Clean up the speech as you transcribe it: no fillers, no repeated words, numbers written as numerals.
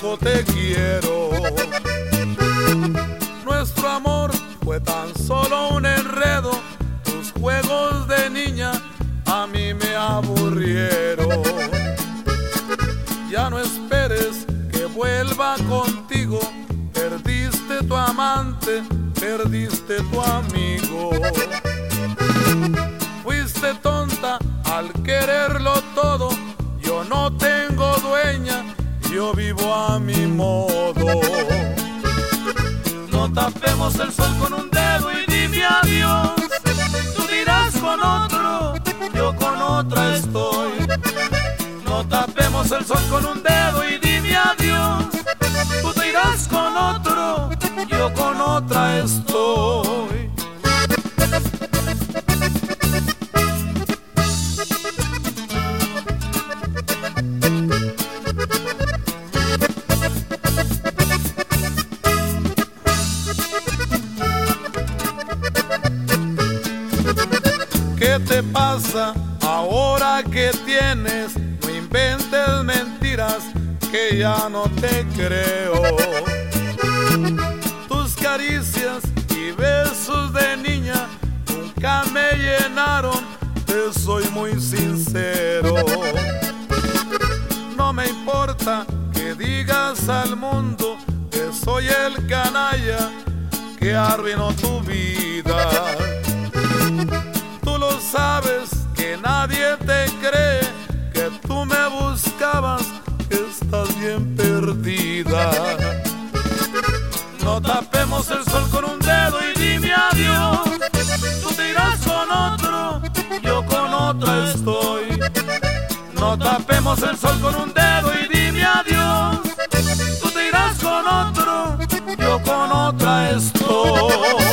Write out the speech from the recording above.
tiempo te quiero. Nuestro amor fue tan solo un enredo, tus juegos de niña a mí me aburrieron. Ya no esperes que vuelva contigo, perdiste tu amante, perdiste tu amigo. Fuiste tonta al quererlo todo, yo no tengo dueña, yo vivo a mi modo. No tapemos el sol con un dedo y dime adiós. Tú dirás con otro, yo con otra estoy. No tapemos el sol con un dedo y dime adiós. Tú te irás con otro, yo con otra estoy. ¿Qué te pasa ahora que tienes? No inventes mentiras que ya no te creo. Tus caricias y besos de niña nunca me llenaron, te soy muy sincero. No me importa que digas al mundo que soy el canalla que arruinó tu vida. Tú lo sabes que nadie te cree, que tú me buscabas, que estás bien perdida. No tapemos el sol con un dedo y dime adiós. Tú te irás con otro, yo con otra estoy. No tapemos el sol con un dedo y dime adiós. Tú te irás con otro, yo con otra estoy.